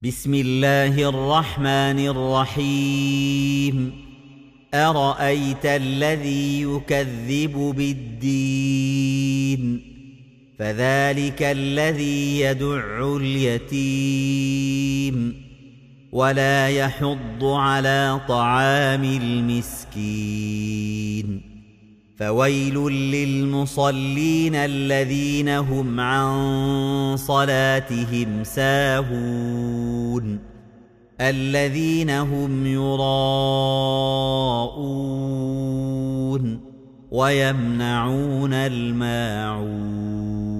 بسم الله الرحمن الرحيم أرأيت الذي يكذب بالدين فذلك الذي يدع اليتيم ولا يحض على طعام المسكين فويل للمصلين الذين هم عن صلاتهم ساهون الذين هم يراءون ويمنعون الماعون